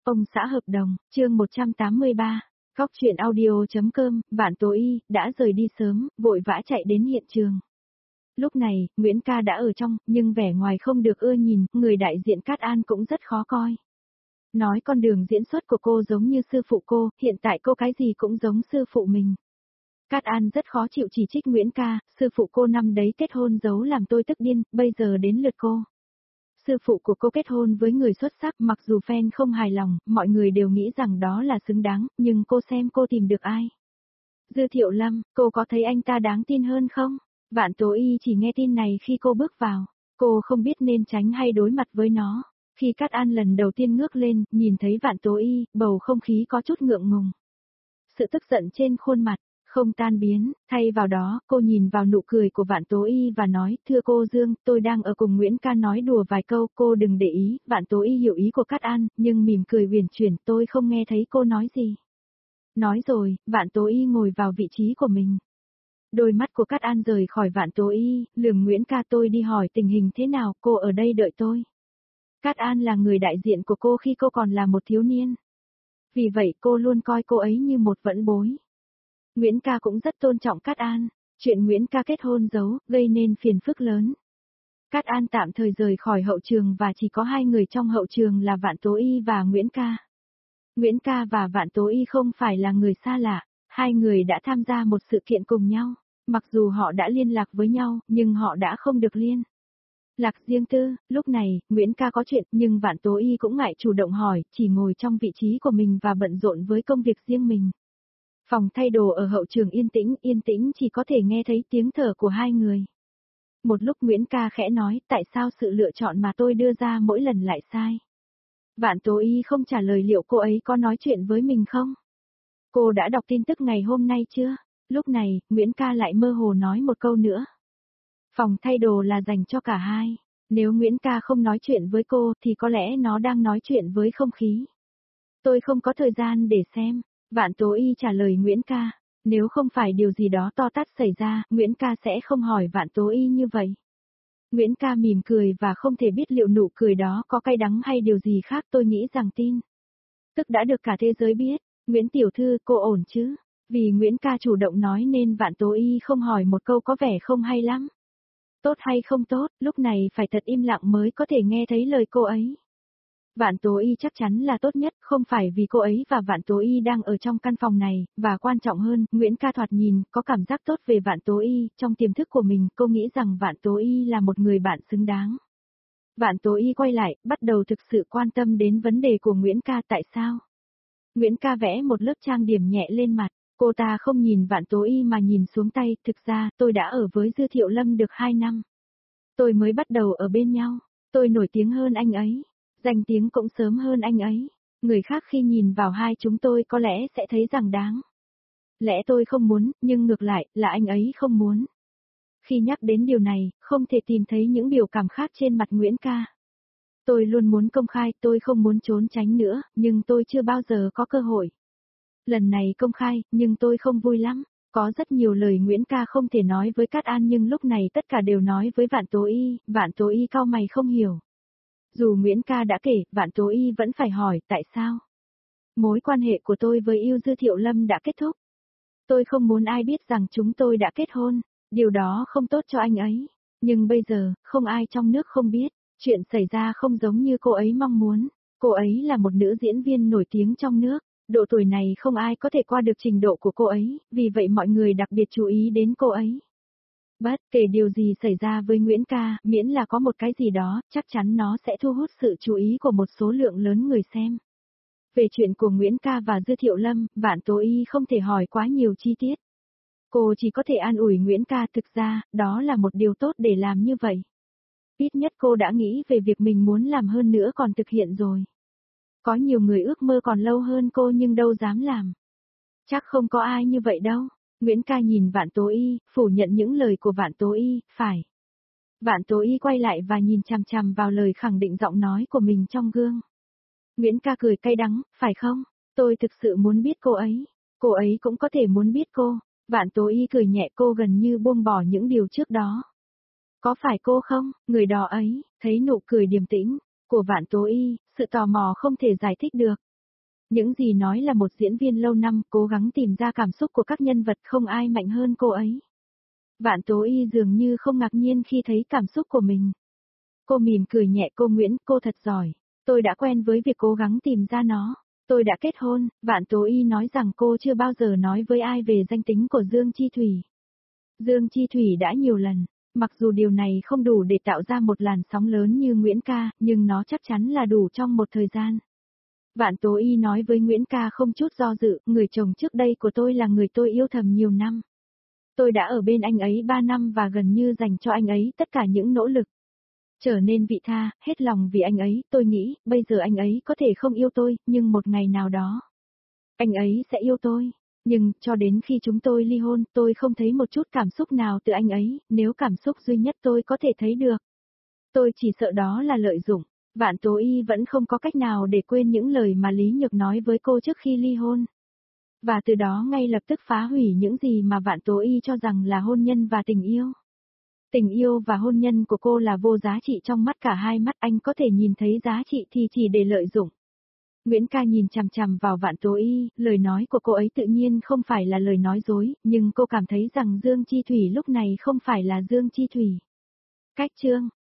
Ông xã hợp đồng, chương 183. Góc truyện audio.com, Vạn Tố Y, đã rời đi sớm, vội vã chạy đến hiện trường. Lúc này, Nguyễn Ca đã ở trong, nhưng vẻ ngoài không được ưa nhìn, người đại diện Cát An cũng rất khó coi. Nói con đường diễn xuất của cô giống như sư phụ cô, hiện tại cô cái gì cũng giống sư phụ mình. Cát An rất khó chịu chỉ trích Nguyễn Ca, sư phụ cô năm đấy kết hôn giấu làm tôi tức điên, bây giờ đến lượt cô. Sư phụ của cô kết hôn với người xuất sắc, mặc dù fan không hài lòng, mọi người đều nghĩ rằng đó là xứng đáng, nhưng cô xem cô tìm được ai. Dư Thiệu Lâm, cô có thấy anh ta đáng tin hơn không? Vạn Tố Y chỉ nghe tin này khi cô bước vào, cô không biết nên tránh hay đối mặt với nó. Khi Cát An lần đầu tiên ngước lên, nhìn thấy Vạn Tố Y, bầu không khí có chút ngượng ngùng. Sự tức giận trên khuôn mặt không tan biến, thay vào đó, cô nhìn vào nụ cười của Vạn Tố Y và nói, thưa cô Dương, tôi đang ở cùng Nguyễn Ca nói đùa vài câu, cô đừng để ý. Vạn Tố Y hiểu ý của Cát An, nhưng mỉm cười uyển chuyển, tôi không nghe thấy cô nói gì. Nói rồi, Vạn Tố Y ngồi vào vị trí của mình. Đôi mắt của Cát An rời khỏi Vạn Tố Y, lườm Nguyễn Ca, tôi đi hỏi tình hình thế nào, cô ở đây đợi tôi. Cát An là người đại diện của cô khi cô còn là một thiếu niên. Vì vậy cô luôn coi cô ấy như một vãn bối. Nguyễn Ca cũng rất tôn trọng Cát An, chuyện Nguyễn Ca kết hôn giấu, gây nên phiền phức lớn. Cát An tạm thời rời khỏi hậu trường và chỉ có hai người trong hậu trường là Vạn Tố Y và Nguyễn Ca. Nguyễn Ca và Vạn Tố Y không phải là người xa lạ, hai người đã tham gia một sự kiện cùng nhau, mặc dù họ đã liên lạc với nhau, nhưng họ đã không được liên lạc riêng tư. Lúc này, Nguyễn Ca có chuyện, nhưng Vạn Tố Y cũng ngại chủ động hỏi, chỉ ngồi trong vị trí của mình và bận rộn với công việc riêng mình. Phòng thay đồ ở hậu trường yên tĩnh chỉ có thể nghe thấy tiếng thở của hai người. Một lúc Nguyễn Ca khẽ nói, tại sao sự lựa chọn mà tôi đưa ra mỗi lần lại sai? Vạn Tố Y không trả lời liệu cô ấy có nói chuyện với mình không? Cô đã đọc tin tức ngày hôm nay chưa? Lúc này, Nguyễn Ca lại mơ hồ nói một câu nữa. Phòng thay đồ là dành cho cả hai. Nếu Nguyễn Ca không nói chuyện với cô thì có lẽ nó đang nói chuyện với không khí. Tôi không có thời gian để xem. Vạn Tố Y trả lời Nguyễn Ca, nếu không phải điều gì đó to tát xảy ra, Nguyễn Ca sẽ không hỏi Vạn Tố Y như vậy. Nguyễn Ca mỉm cười và không thể biết liệu nụ cười đó có cay đắng hay điều gì khác, tôi nghĩ rằng tin tức đã được cả thế giới biết. Nguyễn tiểu thư, cô ổn chứ? Vì Nguyễn Ca chủ động nói nên Vạn Tố Y không hỏi một câu có vẻ không hay lắm. Tốt hay không tốt, lúc này phải thật im lặng mới có thể nghe thấy lời cô ấy. Vạn Tố Y chắc chắn là tốt nhất, không phải vì cô ấy và Vạn Tố Y đang ở trong căn phòng này, và quan trọng hơn, Nguyễn Ca thoạt nhìn, có cảm giác tốt về Vạn Tố Y, trong tiềm thức của mình, cô nghĩ rằng Vạn Tố Y là một người bạn xứng đáng. Vạn Tố Y quay lại, bắt đầu thực sự quan tâm đến vấn đề của Nguyễn Ca, tại sao? Nguyễn Ca vẽ một lớp trang điểm nhẹ lên mặt, cô ta không nhìn Vạn Tố Y mà nhìn xuống tay, thực ra, tôi đã ở với Dư Thiệu Lâm được 2 năm. Tôi mới bắt đầu ở bên nhau, tôi nổi tiếng hơn anh ấy. Danh tiếng cũng sớm hơn anh ấy. Người khác khi nhìn vào hai chúng tôi có lẽ sẽ thấy rằng đáng lẽ tôi không muốn, nhưng ngược lại, là anh ấy không muốn. Khi nhắc đến điều này, không thể tìm thấy những biểu cảm khác trên mặt Nguyễn Ca. Tôi luôn muốn công khai, tôi không muốn trốn tránh nữa, nhưng tôi chưa bao giờ có cơ hội. Lần này công khai, nhưng tôi không vui lắm. Có rất nhiều lời Nguyễn Ca không thể nói với Cát An nhưng lúc này tất cả đều nói với Vạn Tố Y, Vạn Tố Y cau mày không hiểu. Dù Nguyễn Ca đã kể, Vạn Tố Y vẫn phải hỏi, tại sao? Mối quan hệ của tôi với yêu Dư Thiệu Lâm đã kết thúc. Tôi không muốn ai biết rằng chúng tôi đã kết hôn, điều đó không tốt cho anh ấy. Nhưng bây giờ, không ai trong nước không biết, chuyện xảy ra không giống như cô ấy mong muốn. Cô ấy là một nữ diễn viên nổi tiếng trong nước, độ tuổi này không ai có thể qua được trình độ của cô ấy, vì vậy mọi người đặc biệt chú ý đến cô ấy. Bất kể điều gì xảy ra với Nguyễn Ca, miễn là có một cái gì đó, chắc chắn nó sẽ thu hút sự chú ý của một số lượng lớn người xem. Về chuyện của Nguyễn Ca và Dư Thiệu Lâm, Vạn Tố Y không thể hỏi quá nhiều chi tiết. Cô chỉ có thể an ủi Nguyễn Ca, thực ra, đó là một điều tốt để làm như vậy. Ít nhất cô đã nghĩ về việc mình muốn làm hơn nữa còn thực hiện rồi. Có nhiều người ước mơ còn lâu hơn cô nhưng đâu dám làm. Chắc không có ai như vậy đâu. Nguyễn Ca nhìn Vạn Tố Y, phủ nhận những lời của Vạn Tố Y, phải. Vạn Tố Y quay lại và nhìn chằm chằm vào lời khẳng định giọng nói của mình trong gương. Nguyễn Ca cười cay đắng, phải không? Tôi thực sự muốn biết cô ấy cũng có thể muốn biết cô. Vạn Tố Y cười nhẹ, cô gần như buông bỏ những điều trước đó. Có phải cô không, người đó ấy, thấy nụ cười điềm tĩnh của Vạn Tố Y, sự tò mò không thể giải thích được. Những gì nói là một diễn viên lâu năm cố gắng tìm ra cảm xúc của các nhân vật không ai mạnh hơn cô ấy. Vạn Tố Y dường như không ngạc nhiên khi thấy cảm xúc của mình. Cô mỉm cười nhẹ cô Nguyễn, cô thật giỏi. Tôi đã quen với việc cố gắng tìm ra nó. Tôi đã kết hôn, Vạn Tố Y nói rằng cô chưa bao giờ nói với ai về danh tính của Dương Chi Thủy. Dương Chi Thủy đã nhiều lần, mặc dù điều này không đủ để tạo ra một làn sóng lớn như Nguyễn Ca, nhưng nó chắc chắn là đủ trong một thời gian. Vạn Tố Y nói với Nguyễn Ca không chút do dự, người chồng trước đây của tôi là người tôi yêu thầm nhiều năm. Tôi đã ở bên anh ấy 3 năm và gần như dành cho anh ấy tất cả những nỗ lực. Trở nên vị tha, hết lòng vì anh ấy, tôi nghĩ, bây giờ anh ấy có thể không yêu tôi, nhưng một ngày nào đó, anh ấy sẽ yêu tôi. Nhưng, cho đến khi chúng tôi ly hôn, tôi không thấy một chút cảm xúc nào từ anh ấy, nếu cảm xúc duy nhất tôi có thể thấy được. Tôi chỉ sợ đó là lợi dụng. Vạn Tố Y vẫn không có cách nào để quên những lời mà Lý Nhược nói với cô trước khi ly hôn. Và từ đó ngay lập tức phá hủy những gì mà Vạn Tố Y cho rằng là hôn nhân và tình yêu. Tình yêu và hôn nhân của cô là vô giá trị trong mắt cả hai mắt, anh có thể nhìn thấy giá trị thì chỉ để lợi dụng. Nguyễn Ca nhìn chằm chằm vào Vạn Tố Y, lời nói của cô ấy tự nhiên không phải là lời nói dối, nhưng cô cảm thấy rằng Dương Chi Thủy lúc này không phải là Dương Chi Thủy. Cách chương